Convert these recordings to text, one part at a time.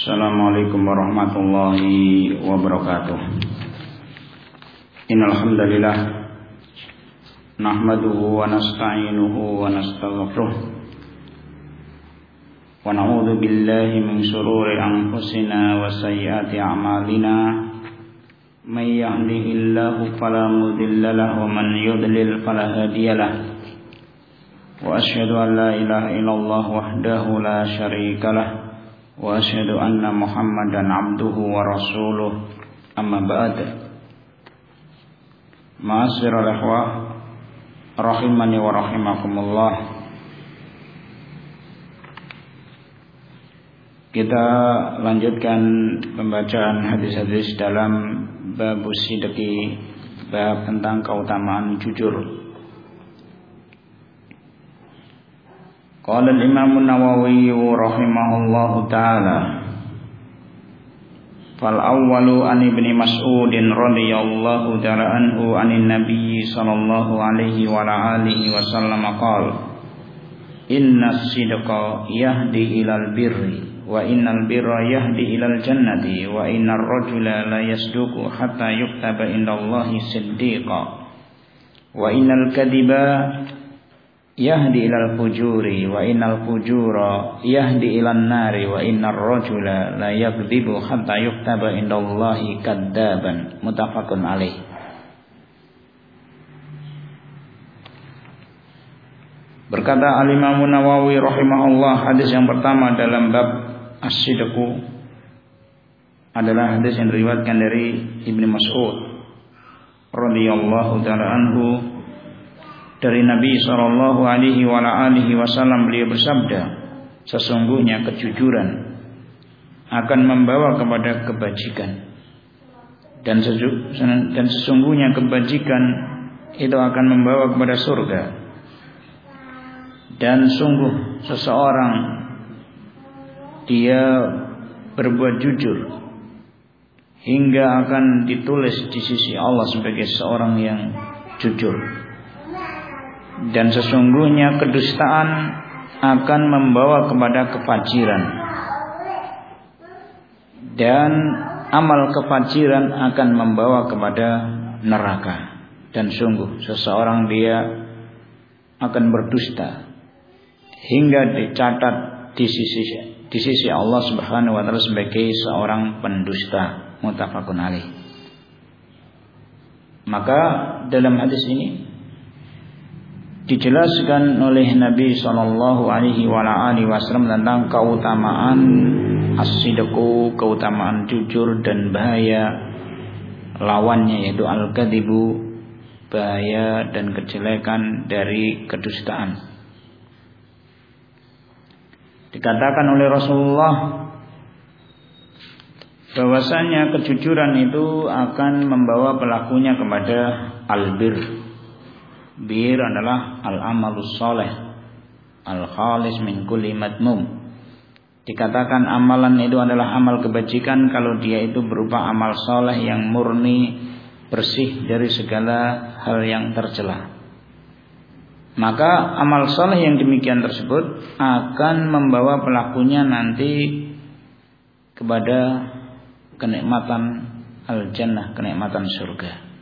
Assalamualaikum warahmatullahi wabarakatuh. Innal hamdalillah nahmaduhu wa nasta'inuhu wa nastaghfiruh wa na'udzu billahi min shururi anfusina wa sayyiati a'malina. May yahdihillahu fala mudilla lahu wa man yudlil fala hadiyalah. Wa asyhadu an la ilaha illallah wahdahu la syarika lah. Wa asyhadu anna Muhammadan abduhu wa rasuluh. Amma ba'd. Ma'asyiral ikhwah rahimani wa rahimakumullah. Kita lanjutkan pembacaan hadis-hadis dalam bab sidqi, bab tentang keutamaan jujur. Qala al-Imam an-Nawawi rahimahullahu ta'ala, fal awwalu an Ibni Mas'ud radhiyallahu ta'ala anhu anin Nabi sallallahu alaihi wa alihi wasallam qala, inna as-sidqa yahdi ilal birri wa innal birra yahdi ilal jannati wa innar rajula la yasduqu hatta yuktaba indallahi siddiqa wa innal kadhiba yahdi ilal fujuri wa innal fujura yahdi ilan nari wa innar rajula la yakdzibu hatta yuktaba indallahi kadzaban. Muttafaqun alaih. Berkata Al-Imam Nawawi rahimahullah, hadis yang pertama dalam bab as-sidqu adalah hadis yang diriwayatkan dari Ibnu Mas'ud radhiyallahu ta'ala anhu dari Nabi sallallahu alaihi wa alihi wasallam. Beliau bersabda, sesungguhnya kejujuran akan membawa kepada kebajikan dan sesungguhnya kebajikan itu akan membawa kepada surga. Dan sungguh seseorang dia berbuat jujur hingga akan ditulis di sisi Allah sebagai seorang yang jujur. Dan sesungguhnya kedustaan akan membawa kepada kefajiran, dan amal kefajiran akan membawa kepada neraka. Dan sungguh seseorang dia akan berdusta hingga dicatat di sisi Allah Subhanahu wa taala sebagai seorang pendusta. Muttafaqun alaih. Maka dalam hadis ini dijelaskan oleh Nabi sallallahu alaihi wasallam tentang keutamaan as-sidqu, keutamaan jujur, dan bahaya lawannya yaitu al-kadzibu, bahaya dan kejelekan dari kedustaan. Dikatakan oleh Rasulullah bahwasanya kejujuran itu akan membawa pelakunya kepada albir. Bir adalah al-amalus soleh al-khalis min kulli madmum. Dikatakan amalan itu adalah amal kebajikan kalau dia itu berupa amal soleh yang murni, bersih dari segala hal yang tercela. Maka amal soleh yang demikian tersebut akan membawa pelakunya nanti kepada kenikmatan al-jannah, kenikmatan surga.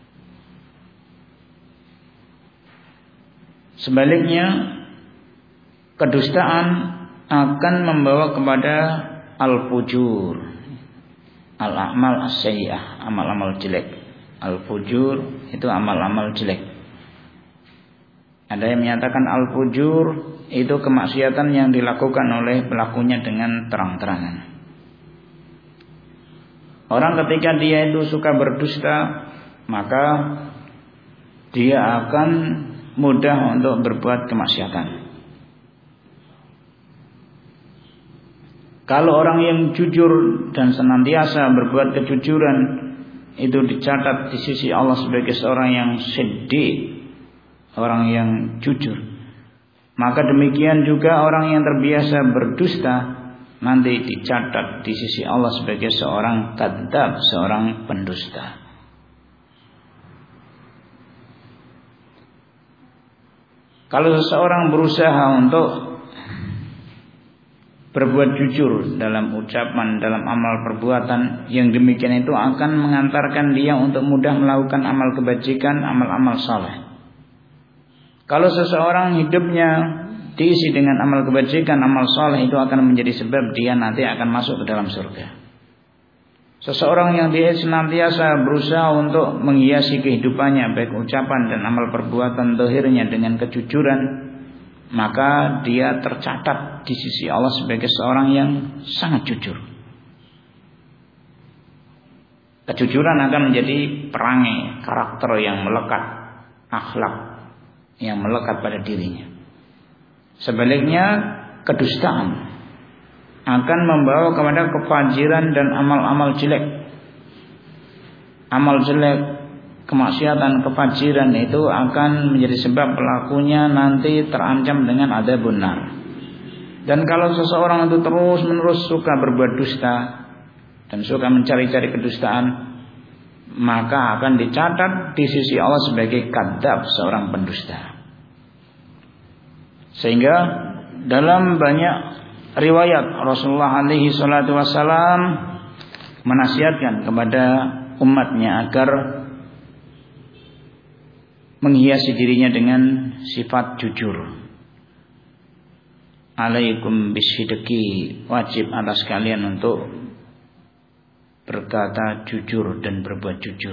Sebaliknya, kedustaan akan membawa kepada al-fujur, al-a'mal as-sayyi'ah, amal-amal jelek. Al-fujur itu amal-amal jelek. Ada yang menyatakan al-fujur itu kemaksiatan yang dilakukan oleh pelakunya dengan terang-terangan. Orang ketika dia itu suka berdusta, maka dia akan mudah untuk berbuat kemaksiatan. Kalau orang yang jujur dan senantiasa berbuat kejujuran itu dicatat di sisi Allah sebagai seorang yang siddiq, orang yang jujur. Maka demikian juga orang yang terbiasa berdusta nanti dicatat di sisi Allah sebagai seorang kadzdzab, seorang pendusta. Kalau seseorang berusaha untuk berbuat jujur dalam ucapan, dalam amal perbuatan, yang demikian itu akan mengantarkan dia untuk mudah melakukan amal kebajikan, amal-amal saleh. Kalau seseorang hidupnya diisi dengan amal kebajikan, amal saleh, itu akan menjadi sebab dia nanti akan masuk ke dalam surga. Seseorang yang dia senantiasa berusaha untuk menghiasi kehidupannya, baik ucapan dan amal perbuatan zahirnya dengan kejujuran, maka dia tercatat di sisi Allah sebagai seorang yang sangat jujur. Kejujuran akan menjadi perangai, karakter yang melekat, akhlak yang melekat pada dirinya. Sebaliknya, kedustaan akan membawa kepada kefajiran dan amal-amal jelek. Amal jelek, kemaksiatan, kefajiran itu akan menjadi sebab pelakunya nanti terancam dengan adzabun nar. Dan kalau seseorang itu terus-menerus suka berbuat dusta dan suka mencari-cari kedustaan, maka akan dicatat di sisi Allah sebagai kadzab, seorang pendusta. Sehingga dalam banyak riwayat Rasulullah alaihi salatu wassalam menasihatkan kepada umatnya agar menghiasi dirinya dengan sifat jujur. Alaikum bisidqi, wajib atas kalian untuk berkata jujur dan berbuat jujur.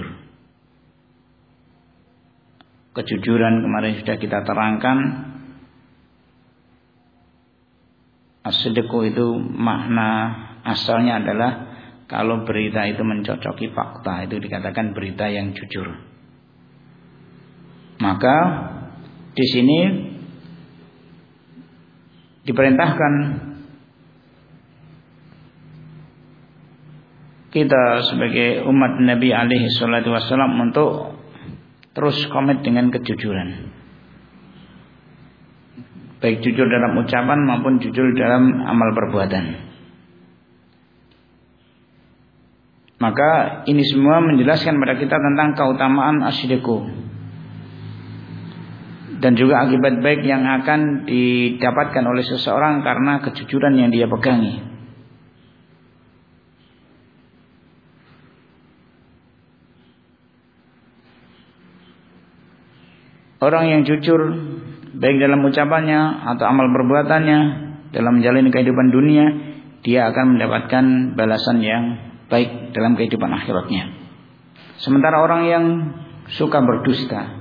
Kejujuran kemarin sudah kita terangkan. As-sidqu itu makna asalnya adalah kalau berita itu mencocoki fakta, itu dikatakan berita yang jujur. Maka di sini diperintahkan kita sebagai umat Nabi alaihi salatu wassalam untuk terus komit dengan kejujuran. Baik jujur dalam ucapan maupun jujur dalam amal perbuatan. Maka ini semua menjelaskan pada kita tentang keutamaan as-sidqu dan juga akibat baik yang akan didapatkan oleh seseorang karena kejujuran yang dia pegangi. Orang yang jujur baik dalam ucapannya atau amal perbuatannya dalam menjalani kehidupan dunia, dia akan mendapatkan balasan yang baik dalam kehidupan akhiratnya. Sementara orang yang suka berdusta,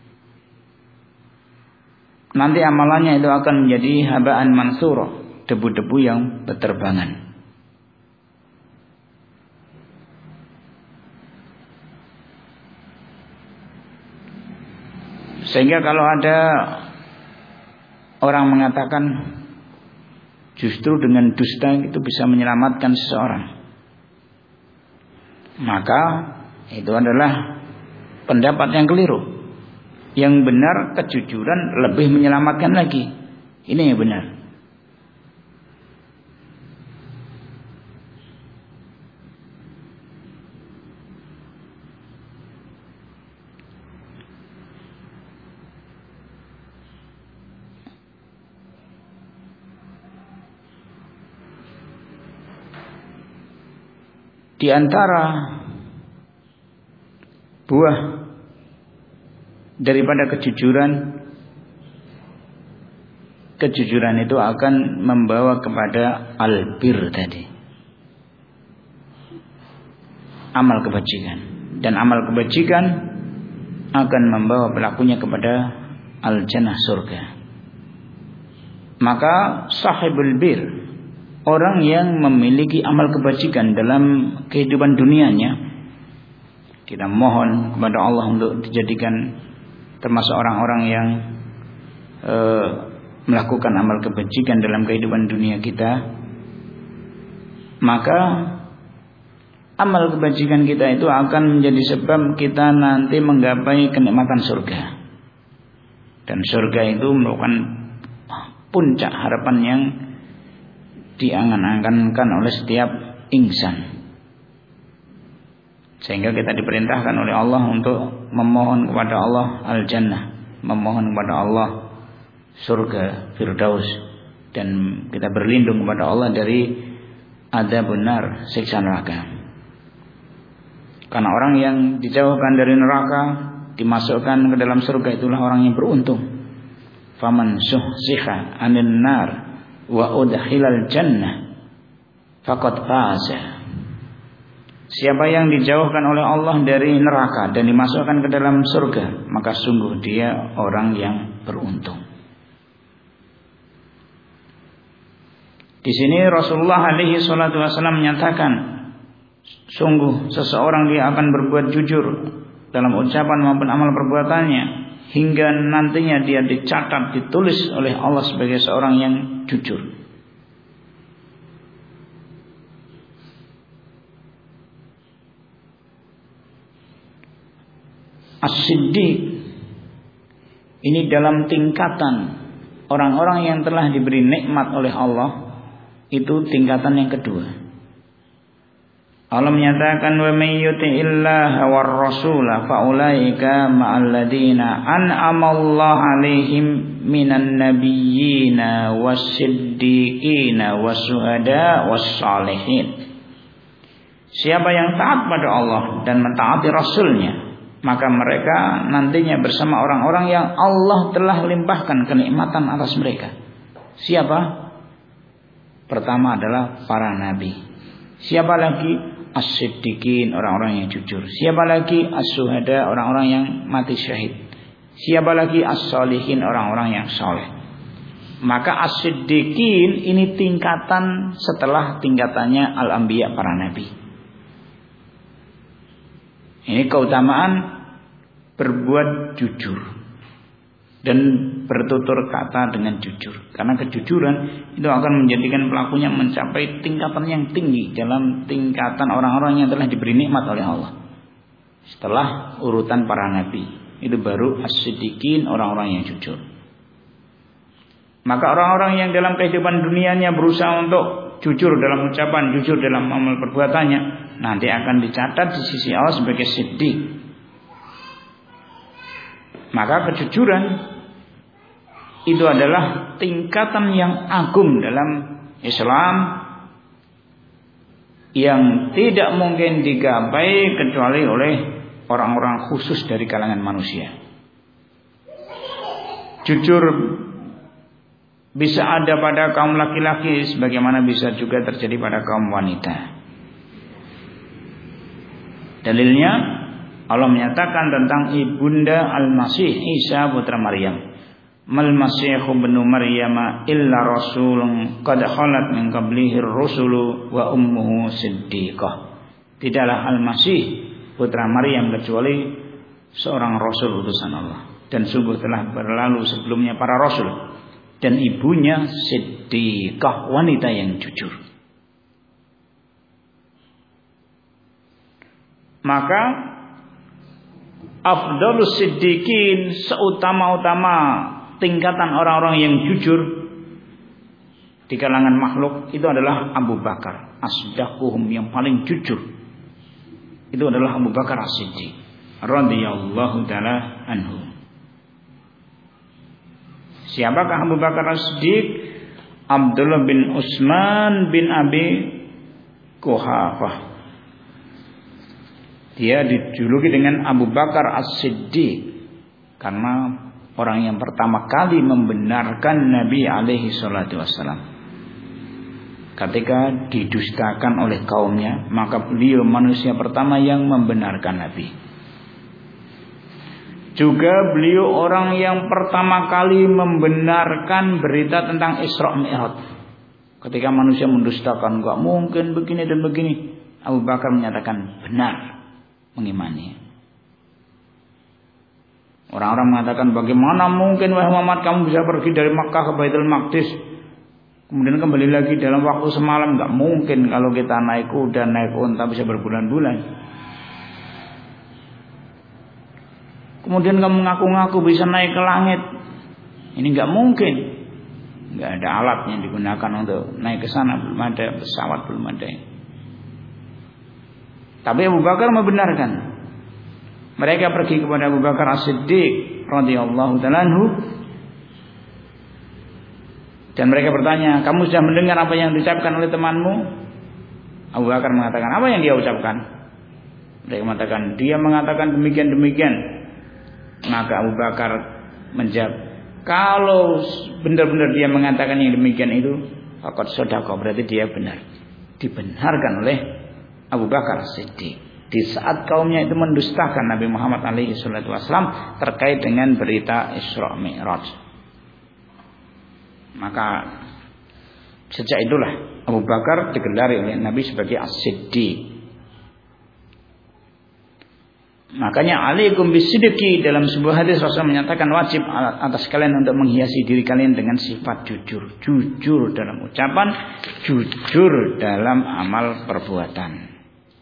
nanti amalannya itu akan menjadi habaan mansur, debu-debu yang berterbangan. Sehingga kalau ada orang mengatakan justru dengan dusta itu bisa menyelamatkan seseorang, maka itu adalah pendapat yang keliru. Yang benar, kejujuran lebih menyelamatkan lagi. Ini yang benar. Di antara buah daripada kejujuran itu akan membawa kepada albir tadi, amal kebajikan, dan amal kebajikan akan membawa pelakunya kepada al-jannah, surga. Maka sahibul bir, orang yang memiliki amal kebajikan dalam kehidupan dunianya, kita mohon kepada Allah untuk dijadikan termasuk orang-orang yang melakukan amal kebajikan dalam kehidupan dunia kita. Maka amal kebajikan kita itu akan menjadi sebab kita nanti menggapai kenikmatan surga. Dan surga itu merupakan puncak harapan yang diangan-angankan oleh setiap insan. Sehingga kita diperintahkan oleh Allah untuk memohon kepada Allah al-jannah, memohon kepada Allah surga Firdaus, dan kita berlindung kepada Allah dari adab benar, siksa neraka. Karena orang yang dijauhkan dari neraka, dimasukkan ke dalam surga, itulah orang yang beruntung. Faman suhsiha 'anil nar wa udkhilal jannah faqad faza. Siapa yang dijauhkan oleh Allah dari neraka dan dimasukkan ke dalam surga, maka sungguh dia orang yang beruntung. Di sini Rasulullah alaihi salatu wasallam menyatakan, sungguh seseorang dia akan berbuat jujur dalam ucapan maupun amal perbuatannya, hingga nantinya dia dicatat, ditulis oleh Allah sebagai seorang yang jujur. As-Siddiq ini dalam tingkatan orang-orang yang telah diberi nikmat oleh Allah, itu tingkatan yang kedua. Allah menyatakan, wa may yuti'illaha war rasula fa ulaika ma'al ladina an'ama Allah 'alaihim minan nabiyyina was-siddiqina was-syuhada was-shalihin. Siapa yang taat pada Allah dan mentaati Rasulnya, maka mereka nantinya bersama orang-orang yang Allah telah limpahkan kenikmatan atas mereka. Siapa? Pertama adalah para nabi. Siapa lagi? As-siddiqin, orang-orang yang jujur. Siapa lagi? As-syuhada, orang-orang yang mati syahid. Siapa lagi? As-shalihin, orang-orang yang saleh. Maka as-siddiqin ini tingkatan setelah tingkatannya al-anbiya, para nabi. Ini keutamaan berbuat jujur dan bertutur kata dengan jujur. Karena kejujuran itu akan menjadikan pelakunya mencapai tingkatan yang tinggi dalam tingkatan orang-orang yang telah diberi nikmat oleh Allah. Setelah urutan para nabi, itu baru as-siddiqin, orang-orang yang jujur. Maka orang-orang yang dalam kehidupan dunianya berusaha untuk jujur dalam ucapan, jujur dalam amal perbuatannya, nanti akan dicatat di sisi Allah sebagai siddiq. Maka kejujuran itu adalah tingkatan yang agung dalam Islam, yang tidak mungkin digapai kecuali oleh orang-orang khusus dari kalangan manusia. Jujur bisa ada pada kaum laki-laki, sebagaimana bisa juga terjadi pada kaum wanita. Dalilnya Allah menyatakan tentang ibunda Al-Masih Isa putra Maryam, mal masihu ibnu Maryam illa rasulun qad khalat min qablihi ar-rusulu wa ummuhu siddiqah. Tidaklah Al-Masih putra Maryam kecuali seorang rasul utusan Allah, dan sungguh telah berlalu sebelumnya para rasul, dan ibunya siddiqah, wanita yang jujur. Maka afdalus siddiqin, seutama-utama tingkatan orang-orang yang jujur di kalangan makhluk, itu adalah Abu Bakar asdaquhum, yang paling jujur itu adalah Abu Bakar As-Siddiq radhiyallahu taala anhu. Siapakah Abu Bakar As-Siddiq? Abdullah bin Utsman bin Abi Quhafah. Dia dijuluki dengan Abu Bakar As-Siddiq karena orang yang pertama kali membenarkan Nabi alaihi salatu wassalam. Ketika didustakan oleh kaumnya, maka beliau manusia pertama yang membenarkan Nabi. Juga beliau orang yang pertama kali membenarkan berita tentang Isra Mi'raj. Ketika manusia mendustakan, enggak mungkin begini dan begini, Abu Bakar menyatakan benar, mengimani. Orang-orang mengatakan, bagaimana mungkin wahai Muhammad kamu bisa pergi dari Makkah ke Baitul Maqdis kemudian kembali lagi dalam waktu semalam? Enggak mungkin, kalau kita naik kuda, naik unta bisa berbulan-bulan. Kemudian kamu ngaku-ngaku bisa naik ke langit. Ini enggak mungkin. Enggak ada alat yang digunakan untuk naik ke sana, belum ada pesawat, belum ada. Tapi Abu Bakar membenarkan. Mereka pergi kepada Abu Bakar As-Siddiq radhiyallahu ta'ala anhu. Dan mereka bertanya, kamu sudah mendengar apa yang diucapkan oleh temanmu? Abu Bakar mengatakan, apa yang dia ucapkan? Mereka mengatakan, dia mengatakan demikian-demikian. Maka Abu Bakar menjawab, kalau benar-benar dia mengatakan yang demikian itu, faqad shadaqa, berarti dia benar. Dibenarkan oleh Abu Bakar Siddiq. Di saat kaumnya itu mendustakan Nabi Muhammad SAW terkait dengan berita Isra Mi'raj. Maka sejak itulah Abu Bakar digelari oleh Nabi sebagai As-Siddiq. Makanya alaikum bisidqi, dalam sebuah hadis Rasul menyatakan wajib atas kalian untuk menghiasi diri kalian dengan sifat jujur. Jujur dalam ucapan, jujur dalam amal perbuatan.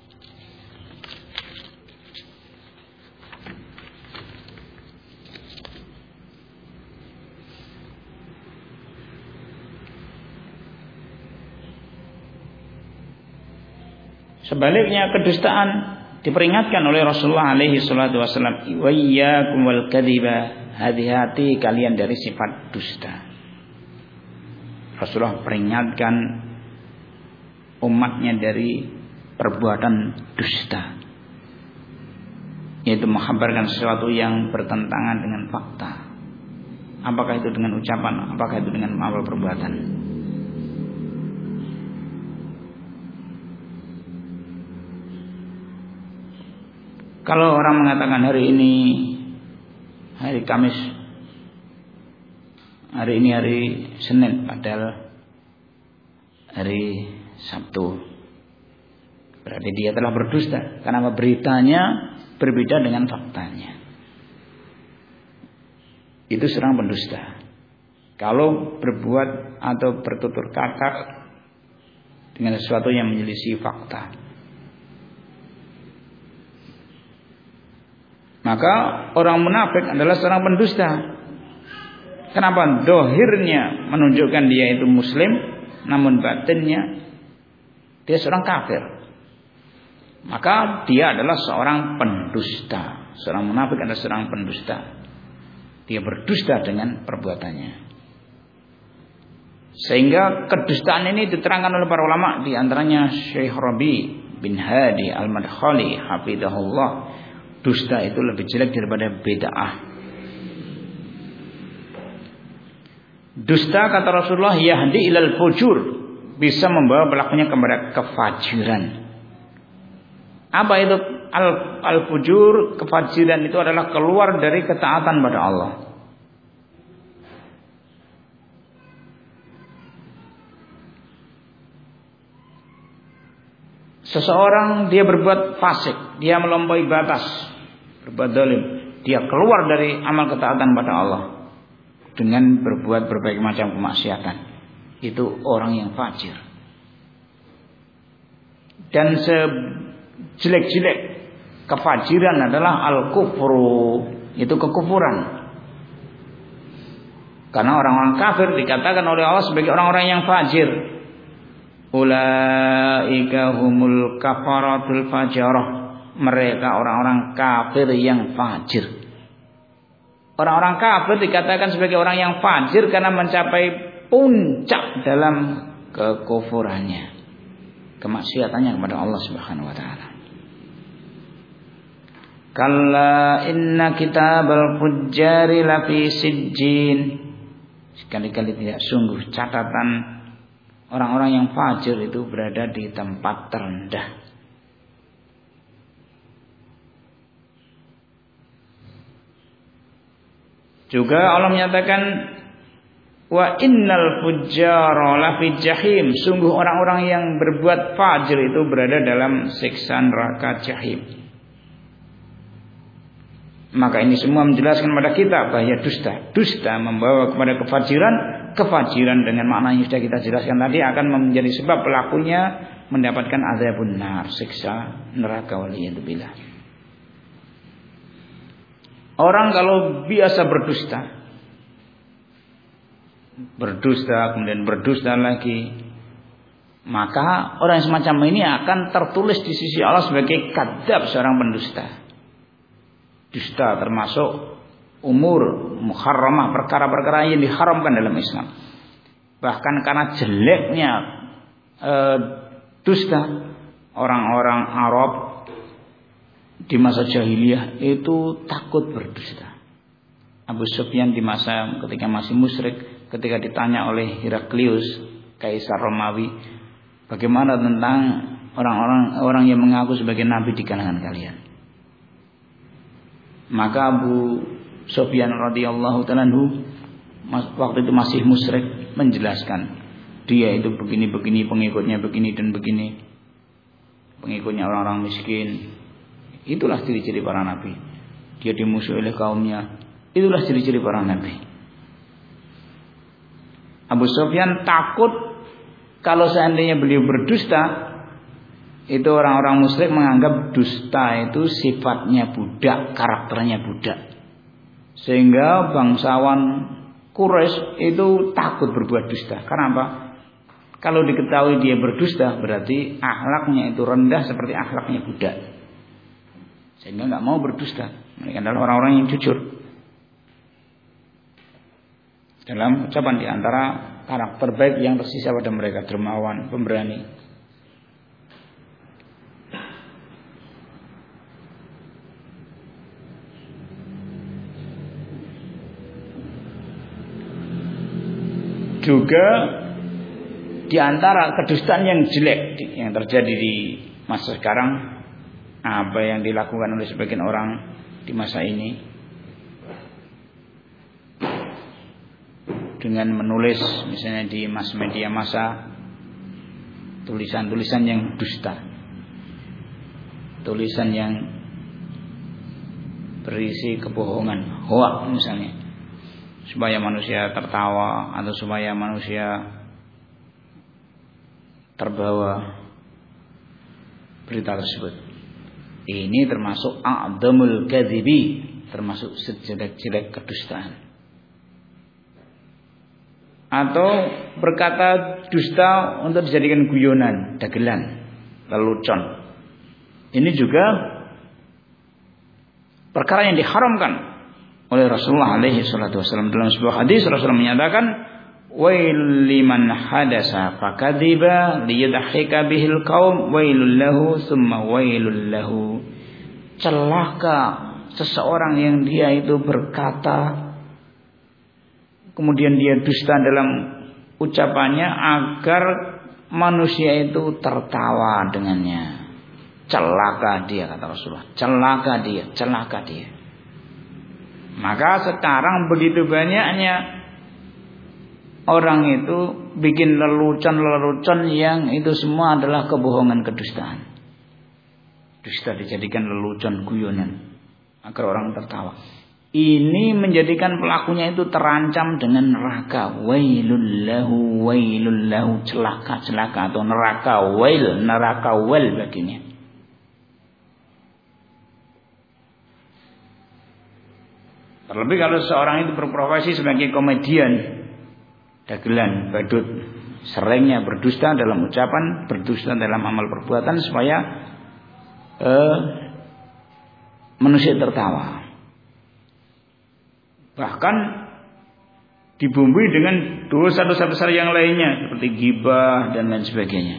Sebaliknya kedustaan diperingatkan oleh Rasulullah alaihi salatu wasallam, wa iyyakum wal kadziba, hati-hati kalian dari sifat dusta. Rasulullah peringatkan umatnya dari perbuatan dusta, yaitu menghabarkan sesuatu yang bertentangan dengan fakta. Apakah itu dengan ucapan, apakah itu dengan amal perbuatan. Kalau orang mengatakan hari ini hari Kamis, hari ini hari Senin, padahal hari Sabtu, berarti dia telah berdusta karena beritanya berbeda dengan faktanya. Itu seorang pendusta. Kalau berbuat atau bertutur kata dengan sesuatu yang menyelisih fakta, maka orang munafik adalah seorang pendusta. Kenapa? Dohirnya menunjukkan dia itu muslim, namun batinnya dia seorang kafir. Maka dia adalah seorang pendusta. Seorang munafik adalah seorang pendusta. Dia berdusta dengan perbuatannya. Sehingga kedustaan ini diterangkan oleh para ulama, di antaranya Syekh Rabi bin Hadi Al-Madkhali hafizahullah. Dusta itu lebih jelek daripada bid'ah. Dusta, kata Rasulullah, yahdi ilal fujur, bisa membawa pelakunya kepada kefajiran. Apa itu al-fujur? Kefajiran itu adalah keluar dari ketaatan pada Allah. Seseorang dia berbuat fasik, dia melampaui batas, berbuat zalim, dia keluar dari amal ketaatan pada Allah dengan berbuat berbagai macam kemaksiatan. Itu orang yang fajir. Dan sejelek-jelek kefajiran adalah al-kufru, itu kekufuran. Karena orang-orang kafir dikatakan oleh Allah sebagai orang-orang yang fajir. Ulaika humul kafaratul fajarah, mereka orang-orang kafir yang fajir. Orang-orang kafir dikatakan sebagai orang yang fajir karena mencapai puncak dalam kekufurannya, kemaksiatannya kepada Allah Subhanahu wa taala. Kalla inna kitabal fujjari lafi sijjin, sekali-kali tidak, sungguh catatan orang-orang yang fajir itu berada di tempat terendah. Juga Allah menyatakan wa innal fujjara lafi jahim, sungguh orang-orang yang berbuat fajir itu berada dalam siksa neraka jahim. Maka ini semua menjelaskan kepada kita bahaya dusta membawa kepada kefajiran. Kefajiran dengan makna yang sudah kita jelaskan tadi akan menjadi sebab pelakunya mendapatkan azabun nar, siksa neraka, waliyadzubillah. Orang kalau biasa berdusta kemudian berdusta lagi, maka orang yang semacam ini akan tertulis di sisi Allah sebagai kadzab, seorang pendusta. Dusta termasuk umur muharramah, perkara-perkara yang diharamkan dalam Islam. Bahkan karena jeleknya dusta, orang-orang Arab di masa jahiliyah itu takut berdusta. Abu Sufyan di masa ketika masih musyrik, ketika ditanya oleh Heraklius, kaisar Romawi, bagaimana tentang orang yang mengaku sebagai nabi di kalangan kalian? Maka Abu Sufyan radhiyallahu ta'ala anhu waktu itu masih musyrik menjelaskan, dia itu begini-begini, pengikutnya begini dan begini, pengikutnya orang-orang miskin. Itulah ciri-ciri para nabi. Dia dimusuhi oleh kaumnya. Itulah ciri-ciri para nabi. Abu Sufyan takut kalau seandainya beliau berdusta, itu orang-orang musyrik menganggap dusta itu sifatnya budak, karakternya budak. Sehingga bangsawan Quraisy itu takut berbuat dusta. Karena apa? Kalau diketahui dia berdusta, berarti akhlaknya itu rendah seperti akhlaknya budak. Sehingga nggak mau berdusta. Mereka adalah orang-orang yang jujur. Dalam ucapan di antara karakter baik yang tersisa pada mereka, dermawan, pemberani. Juga di antara kedustaan yang jelek yang terjadi di masa sekarang, apa yang dilakukan oleh sebagian orang di masa ini dengan menulis misalnya di mass media massa tulisan-tulisan yang dusta, tulisan yang berisi kebohongan, hoak misalnya, supaya manusia tertawa atau supaya manusia terbawa berita tersebut. Ini termasuk a'dhamul kadzibi, termasuk sejelek-jelek kedustaan. Atau berkata dusta untuk dijadikan guyonan, dagelan, lelucon. Ini juga perkara yang diharamkan oleh Rasulullah alaihi salatu wasallam. Dalam sebuah hadis Rasulullah menyatakan, wailul liman hadasa fakadziba liyadhika bihil qaum wailul lahu summa wailul lahu. Celaka seseorang yang dia itu berkata kemudian dia dusta dalam ucapannya agar manusia itu tertawa dengannya. Celaka dia, kata Rasulullah. Celaka dia, celaka dia. Maka sekarang begitu banyaknya orang itu bikin lelucon-lelucon yang itu semua adalah kebohongan, kedustaan. Dusta dijadikan lelucon, guyonan agar orang tertawa. Ini menjadikan pelakunya itu terancam dengan neraka. Wailul lahu, celaka atau neraka wail baginya. Terlebih kalau seorang itu berprofesi sebagai komedian, dagelan, badut, seringnya berdusta dalam ucapan, berdusta dalam amal perbuatan supaya manusia tertawa. Bahkan dibumbui dengan dosa-dosa besar yang lainnya seperti ghibah dan lain sebagainya.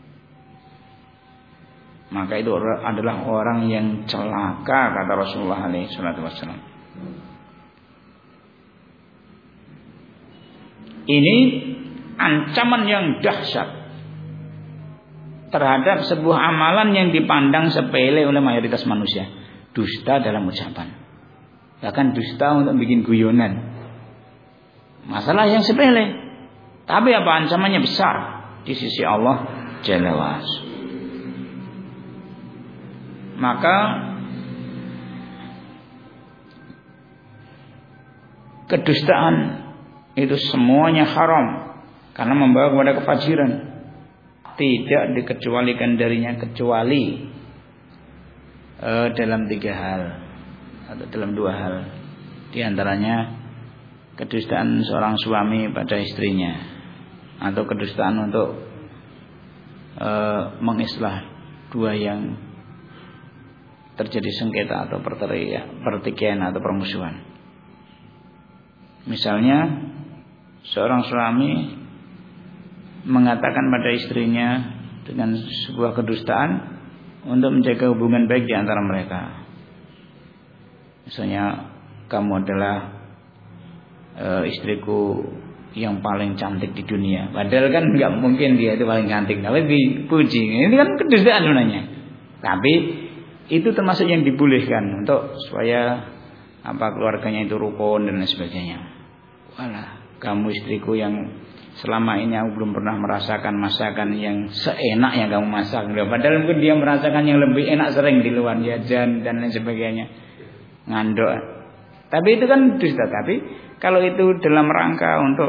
Maka itu adalah orang yang celaka, kata Rasulullah SAW. Ini ancaman yang dahsyat terhadap sebuah amalan yang dipandang sepele oleh mayoritas manusia. Dusta dalam ucapan, bahkan dusta untuk bikin guyonan. Masalah yang sepele, tapi apa ancamannya besar di sisi Allah Jalla wa'ala. Maka kedustaan itu semuanya haram karena membawa kepada kefajiran. Tidak dikecualikan darinya kecuali dalam 3 hal atau dalam 2 hal. Di antaranya kedustaan seorang suami pada istrinya, atau kedustaan untuk mengislah 2 yang terjadi sengketa atau pertikaian atau permusuhan. Misalnya seorang suami mengatakan pada istrinya dengan sebuah kedustaan untuk menjaga hubungan baik di antara mereka. Misalnya, kamu adalah istriku yang paling cantik di dunia. Padahal kan nggak mungkin dia itu paling cantik, tapi dipuji. Ini kan kedustaan sebenarnya. Tapi itu termasuk yang dibolehkan untuk supaya keluarganya itu rukun dan lain sebagainya. Walah, kamu istriku yang selama ini aku belum pernah merasakan masakan yang seenak yang kamu masak. Padahal mungkin dia merasakan yang lebih enak sering di luar jajan dan lain sebagainya. Ngandok. Tapi itu kan dusta. Tapi kalau itu dalam rangka untuk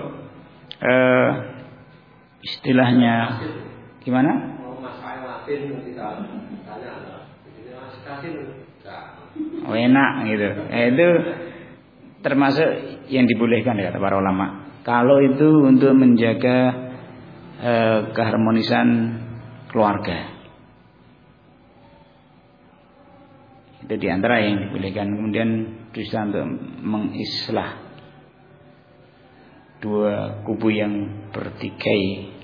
istilahnya gimana? Oh, enak gitu. Itu termasuk yang dibolehkan kata para ulama. Kalau itu untuk menjaga keharmonisan keluarga, itu diantara yang dibolehkan. Kemudian dusta untuk mengislah dua kubu yang bertikai.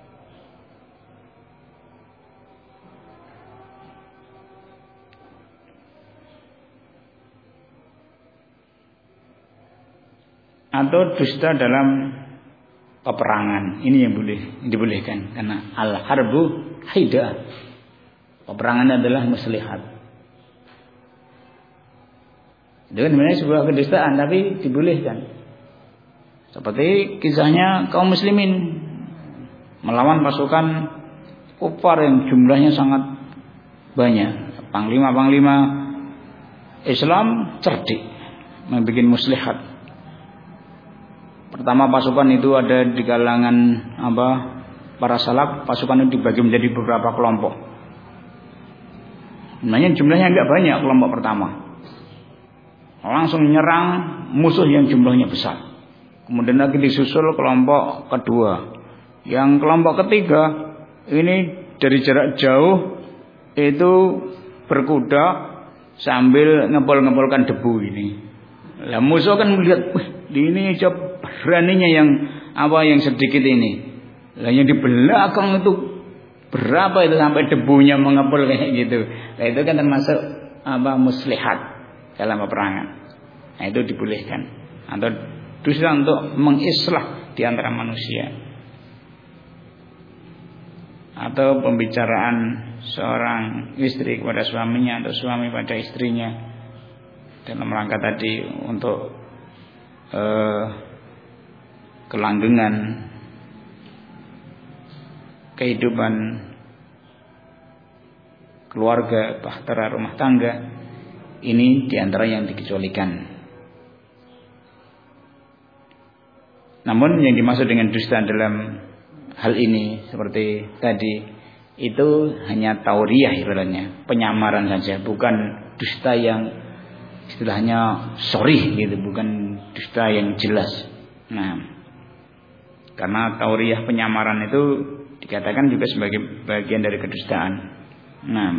Atau dusta dalam peperangan, ini yang dibolehkan karena al-harbu haidah. Peperangan adalah muslihat. Itu kan sebenarnya sebuah kedustaan tapi dibolehkan. Seperti kisahnya kaum muslimin melawan pasukan kufar yang jumlahnya sangat banyak. Panglima-panglima Islam cerdik membuat muslihat. Pertama pasukan itu ada di kalangan para salaf, pasukan itu dibagi menjadi beberapa kelompok. Sebenarnya jumlahnya enggak banyak kelompok pertama. Langsung menyerang musuh yang jumlahnya besar. Kemudian lagi disusul kelompok kedua. Yang kelompok ketiga ini dari jarak jauh itu berkuda sambil ngepol-ngepolkan debu ini. Lah musuh kan melihat, ini coba beraninya yang sedikit ini. Lah yang di belakang itu berapa itu sampai debunya mengepul kayak gitu. Nah, itu kan termasuk muslihat dalam peperangan. Nah, itu dibolehkan. Atau dusta untuk mengislah di antara manusia. Atau pembicaraan seorang istri kepada suaminya atau suami pada istrinya dalam rangka tadi untuk kelanggengan kehidupan keluarga, bahtera rumah tangga, ini diantara yang dikecualikan. Namun yang dimaksud dengan dusta dalam hal ini seperti tadi itu hanya tauriyah ibaratnya, penyamaran saja, bukan dusta yang istilahnya sorry gitu, bukan dusta yang jelas. Nah, karena tauriyah penyamaran itu dikatakan juga sebagai bagian dari kedustaan. Nah,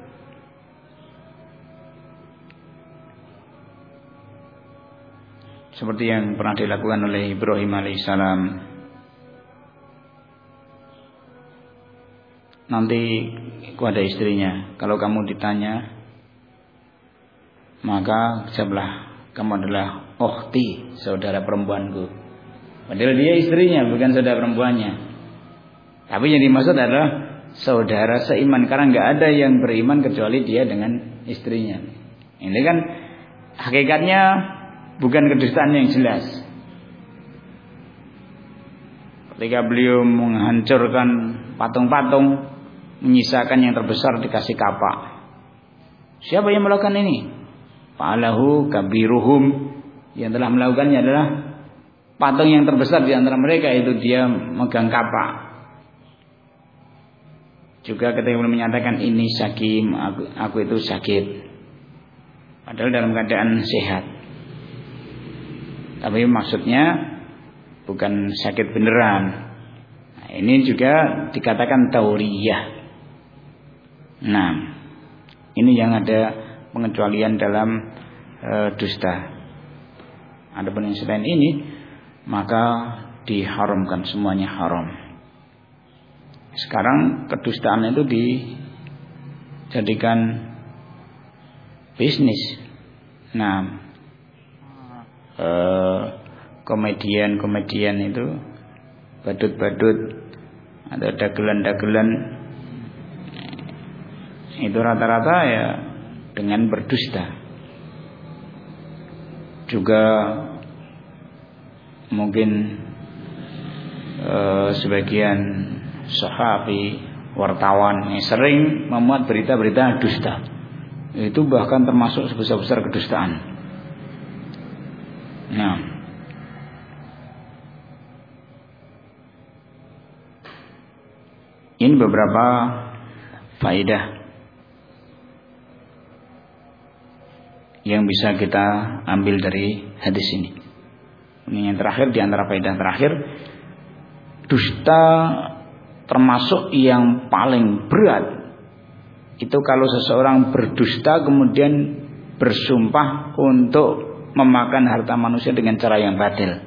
seperti yang pernah dilakukan oleh Ibrahim alaihissalam. Nanti kepada istrinya, kalau kamu ditanya, maka jawablah, kamu adalah ukhti, saudara perempuanku. Padahal dia istrinya, bukan saudara perempuannya. Tapi yang dimaksud adalah saudara seiman, karena nggak ada yang beriman kecuali dia dengan istrinya. Ini kan hakikatnya bukan kedustaan yang jelas. Ketika beliau menghancurkan patung-patung, menyisakan yang terbesar dikasih kapak. Siapa yang melakukan ini? Fa'alahu kabiruhum, yang telah melakukannya adalah patung yang terbesar di antara mereka, itu dia megang kapak. Juga ketika beliau menyatakan ini sakim, aku itu sakit, padahal dalam keadaan sehat. Tapi maksudnya bukan sakit beneran. Nah, ini juga dikatakan tauriyah. Nah, ini yang ada pengecualian dalam dusta. Adapun yang selain ini maka diharamkan, semuanya haram. Sekarang kedustaan itu dijadikan bisnis. Nah, komedian itu, badut-badut atau dagelan-dagelan itu rata-rata ya dengan berdusta. Juga mungkin sebagian sahabi, wartawan yang sering memuat berita-berita dusta, itu bahkan termasuk sebesar-besar kedustaan. Nah, ini beberapa faedah yang bisa kita ambil dari hadis ini. Ini yang terakhir, di antara faedah terakhir, dusta termasuk yang paling berat itu kalau seseorang berdusta kemudian bersumpah untuk memakan harta manusia dengan cara yang batil.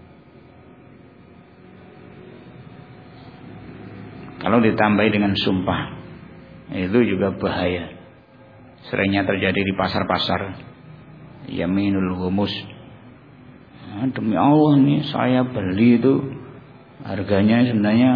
Kalau ditambahi dengan sumpah, itu juga bahaya. Seringnya terjadi di pasar-pasar, yaminul ghumus. Nah, demi Allah nih saya beli itu harganya sebenarnya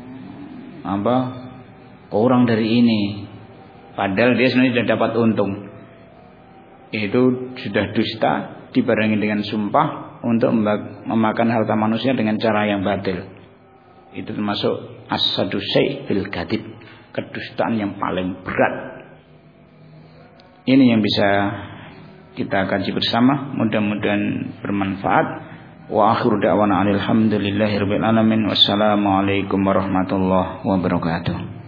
kurang dari ini, padahal dia sebenarnya sudah dapat untung. Itu sudah dusta dibarengi dengan sumpah untuk memakan harta manusia dengan cara yang batil. Itu termasuk as-sadu syai' bil kadhib, kedustaan yang paling berat. Ini yang bisa kita kaji bersama, mudah-mudahan bermanfaat. Wa akhiru da'wana alhamdulillahirabbil alamin. Wassalamualaikum warahmatullahi wabarakatuh.